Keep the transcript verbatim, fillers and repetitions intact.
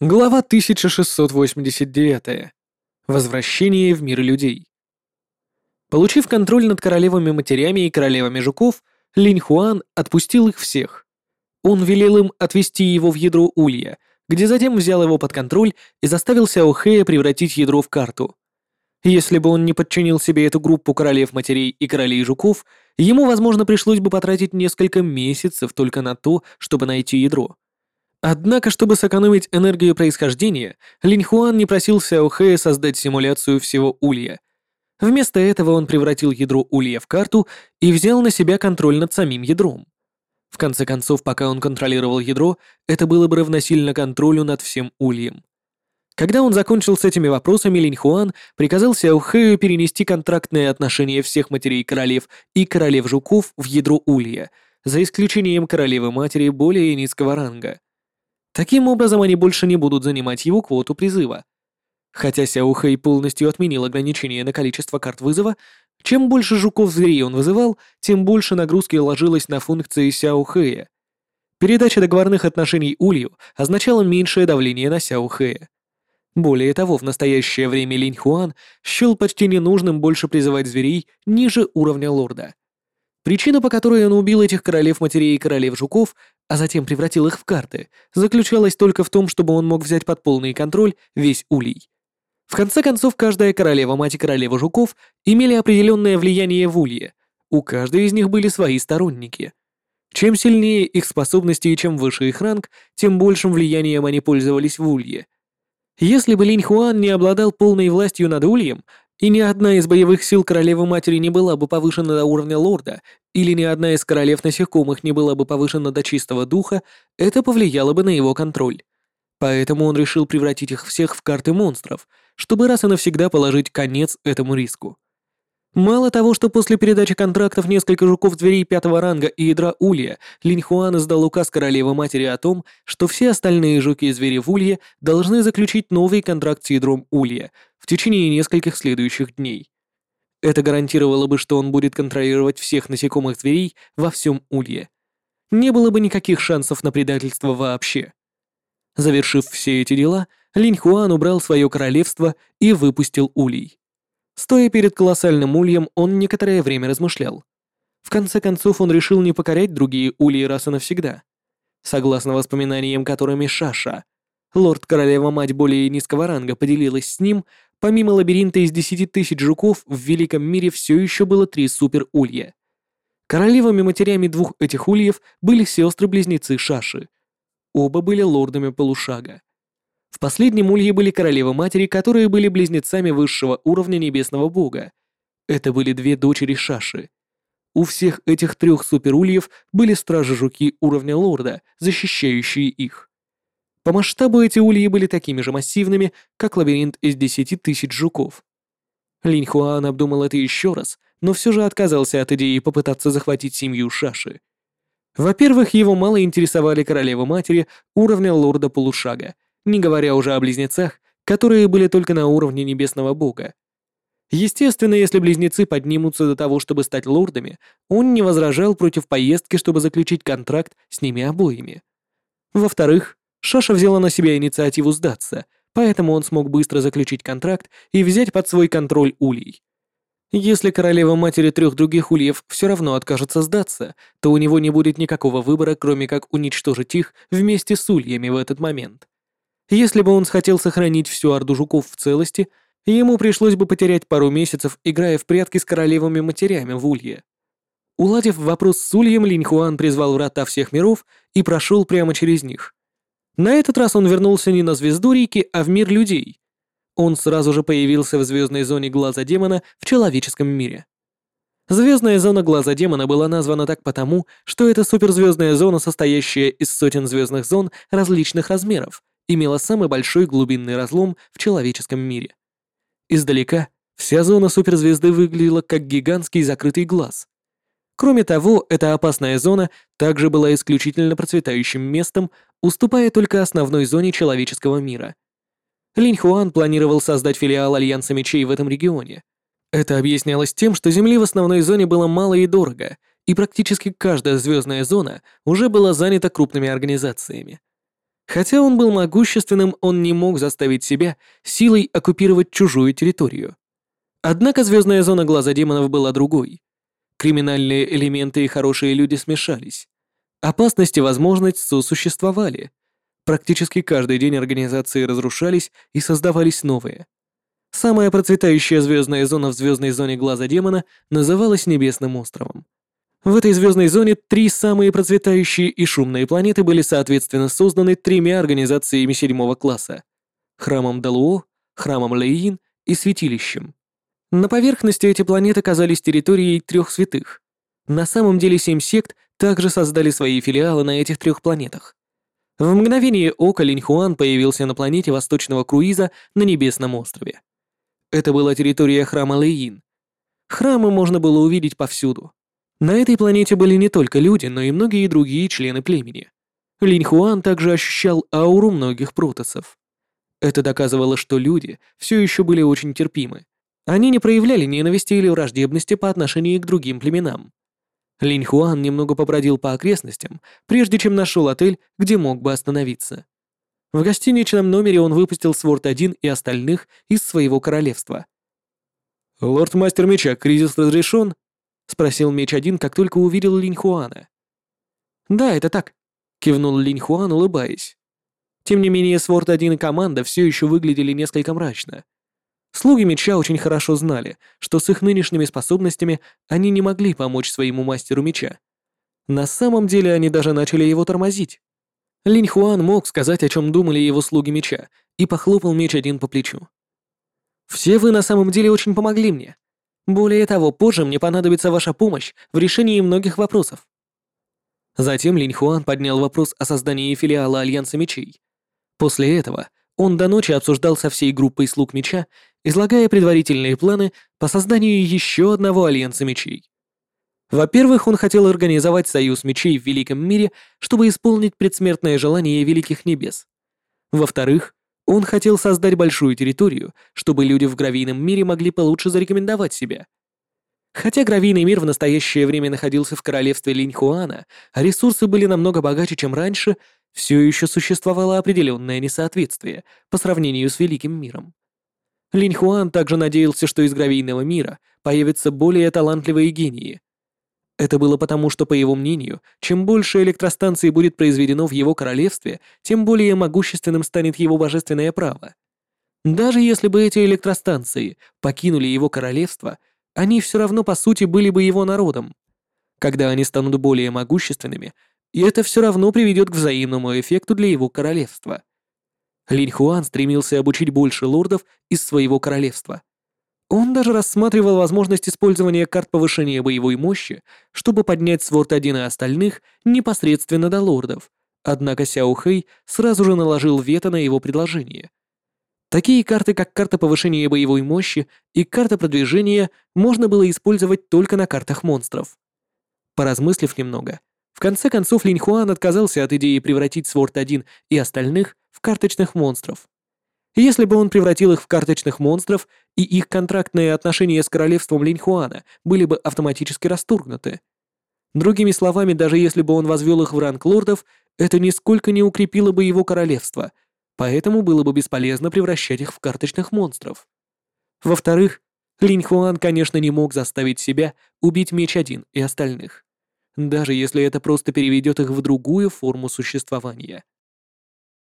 Глава тысяча шестьсот восемьдесят девять. Возвращение в мир людей. Получив контроль над королевами-матерями и королевами жуков, Линь Хуан отпустил их всех. Он велел им отвести его в ядро Улья, где затем взял его под контроль и заставил Сяо Хэя превратить ядро в карту. Если бы он не подчинил себе эту группу королев-матерей и королей жуков, ему, возможно, пришлось бы потратить несколько месяцев только на то, чтобы найти ядро. Однако, чтобы сэкономить энергию происхождения, Линь Хуан не просил Сяо Хэя создать симуляцию всего Улья. Вместо этого он превратил ядро Улья в карту и взял на себя контроль над самим ядром. В конце концов, пока он контролировал ядро, это было бы равносильно контролю над всем Ульем. Когда он закончил с этими вопросами, Линь Хуан приказал Сяо Хэю перенести контрактные отношения всех матерей королев и королев жуков в ядро Улья, за исключением королевы-матери более низкого ранга. Таким образом, они больше не будут занимать его квоту призыва. Хотя Сяо Хэй полностью отменил ограничение на количество карт вызова, чем больше жуков-зверей он вызывал, тем больше нагрузки ложилось на функции Сяо Хэя. Передача договорных отношений Улью означала меньшее давление на Сяо Хэя. Более того, в настоящее время Линь Хуан счел почти ненужным больше призывать зверей ниже уровня лорда. Причина, по которой он убил этих королев-матерей и королев-жуков, а затем превратил их в карты, заключалась только в том, чтобы он мог взять под полный контроль весь Улей. В конце концов, каждая королева-мать и королева жуков имели определенное влияние в Улье, у каждой из них были свои сторонники. Чем сильнее их способности и чем выше их ранг, тем большим влиянием они пользовались в Улье. Если бы Линь Хуан не обладал полной властью над Ульем, и ни одна из боевых сил королевы-матери не была бы повышена до уровня лорда, или ни одна из королев насекомых не была бы повышена до чистого духа, это повлияло бы на его контроль. Поэтому он решил превратить их всех в карты монстров, чтобы раз и навсегда положить конец этому риску. Мало того, что после передачи контрактов несколько жуков-зверей пятого ранга и ядра Улья, Линь Хуан издал указ королевы-матери о том, что все остальные жуки и звери в Улье должны заключить новый контракт с ядром Улья в течение нескольких следующих дней. Это гарантировало бы, что он будет контролировать всех насекомых зверей во всем Улье. Не было бы никаких шансов на предательство вообще. Завершив все эти дела, Линь Хуан убрал свое королевство и выпустил Улей. Стоя перед колоссальным ульем, он некоторое время размышлял. В конце концов, он решил не покорять другие ульи раз и навсегда. Согласно воспоминаниям, которыми Шаша, лорд-королева-мать более низкого ранга, поделилась с ним, помимо лабиринта из десяти тысяч жуков, в великом мире все еще было три супер-улья. Королевами-матерями двух этих ульев были сестры-близнецы Шаши. Оба были лордами полушага. В последнем улье были королевы-матери, которые были близнецами высшего уровня небесного бога. Это были две дочери Шаши. У всех этих трех суперульев были стражи-жуки уровня лорда, защищающие их. По масштабу эти ульи были такими же массивными, как лабиринт из десяти тысяч жуков. Линь Хуан обдумал это еще раз, но все же отказался от идеи попытаться захватить семью Шаши. Во-первых, его мало интересовали королевы-матери уровня лорда полушага, не говоря уже о близнецах, которые были только на уровне небесного бога. Естественно, если близнецы поднимутся до того, чтобы стать лордами, он не возражал против поездки, чтобы заключить контракт с ними обоими. Во-вторых, Шаша взяла на себя инициативу сдаться, поэтому он смог быстро заключить контракт и взять под свой контроль улей. Если королева-матери трех других ульев все равно откажется сдаться, то у него не будет никакого выбора, кроме как уничтожить их вместе с ульями в этот момент. Если бы он хотел сохранить всю орду жуков в целости, ему пришлось бы потерять пару месяцев, играя в прятки с королевами-матерями в Улье. Уладив вопрос с Ульем, Линь Хуан призвал врата всех миров и прошел прямо через них. На этот раз он вернулся не на звезду реки, а в мир людей. Он сразу же появился в звездной зоне Глаза Демона в человеческом мире. Звездная зона Глаза Демона была названа так потому, что это суперзвездная зона, состоящая из сотен звездных зон различных размеров, имела самый большой глубинный разлом в человеческом мире. Издалека вся зона суперзвезды выглядела как гигантский закрытый глаз. Кроме того, эта опасная зона также была исключительно процветающим местом, уступая только основной зоне человеческого мира. Линь Хуан планировал создать филиал Альянса Мечей в этом регионе. Это объяснялось тем, что земли в основной зоне было мало и дорого, и практически каждая звездная зона уже была занята крупными организациями. Хотя он был могущественным, он не мог заставить себя силой оккупировать чужую территорию. Однако звездная зона глаза демонов была другой. Криминальные элементы и хорошие люди смешались. Опасность и возможность сосуществовали. Практически каждый день организации разрушались и создавались новые. Самая процветающая звездная зона в звездной зоне глаза демона называлась Небесным островом. В этой звездной зоне три самые процветающие и шумные планеты были соответственно созданы тремя организациями седьмого класса: храмом Далуо, храмом Лэйин и святилищем. На поверхности эти планеты казались территорией трех святых. На самом деле семь сект также создали свои филиалы на этих трех планетах. В мгновение ока Линьхуан появился на планете восточного круиза на Небесном острове. Это была территория храма Лэйин. Храмы можно было увидеть повсюду. На этой планете были не только люди, но и многие другие члены племени. Линьхуан также ощущал ауру многих протоссов. Это доказывало, что люди все еще были очень терпимы. Они не проявляли ненависти или враждебности по отношению к другим племенам. Линьхуан немного побродил по окрестностям, прежде чем нашел отель, где мог бы остановиться. В гостиничном номере он выпустил Сворд один и остальных из своего королевства. «Лорд-мастер меча, кризис разрешен?» — спросил меч один, как только увидел Линьхуана. «Да, это так», — кивнул Линьхуан, улыбаясь. Тем не менее, Сворд один и команда все еще выглядели несколько мрачно. Слуги меча очень хорошо знали, что с их нынешними способностями они не могли помочь своему мастеру меча. На самом деле они даже начали его тормозить. Линьхуан мог сказать, о чем думали его слуги меча, и похлопал меч один по плечу. «Все вы на самом деле очень помогли мне. Более того, позже мне понадобится ваша помощь в решении многих вопросов». Затем Линьхуан поднял вопрос о создании филиала Альянса мечей. После этого он до ночи обсуждал со всей группой слуг меча, излагая предварительные планы по созданию еще одного Альянса мечей. Во-первых, он хотел организовать союз мечей в Великом мире, чтобы исполнить предсмертное желание Великих Небес. Во-вторых, он хотел создать большую территорию, чтобы люди в Гравийном мире могли получше зарекомендовать себя. Хотя Гравийный мир в настоящее время находился в королевстве Линьхуана, а ресурсы были намного богаче, чем раньше, все еще существовало определенное несоответствие по сравнению с Великим миром. Линьхуан также надеялся, что из Гравийного мира появятся более талантливые гении. Это было потому, что, по его мнению, чем больше электростанций будет произведено в его королевстве, тем более могущественным станет его божественное право. Даже если бы эти электростанции покинули его королевство, они все равно по сути были бы его народом. Когда они станут более могущественными, и это все равно приведет к взаимному эффекту для его королевства. Линьхуан стремился обучить больше лордов из своего королевства. Он даже рассматривал возможность использования карт повышения боевой мощи, чтобы поднять Сворд один и остальных непосредственно до лордов, однако Сяо Хэй сразу же наложил вето на его предложение. Такие карты, как карта повышения боевой мощи и карта продвижения, можно было использовать только на картах монстров. Поразмыслив немного, в конце концов Линьхуан отказался от идеи превратить Сворд один и остальных в карточных монстров. Если бы он превратил их в карточных монстров, и их контрактные отношения с королевством Линьхуана были бы автоматически расторгнуты. Другими словами, даже если бы он возвел их в ранг лордов, это нисколько не укрепило бы его королевство, поэтому было бы бесполезно превращать их в карточных монстров. Во-вторых, Линьхуан, конечно, не мог заставить себя убить меч один и остальных, даже если это просто переведет их в другую форму существования.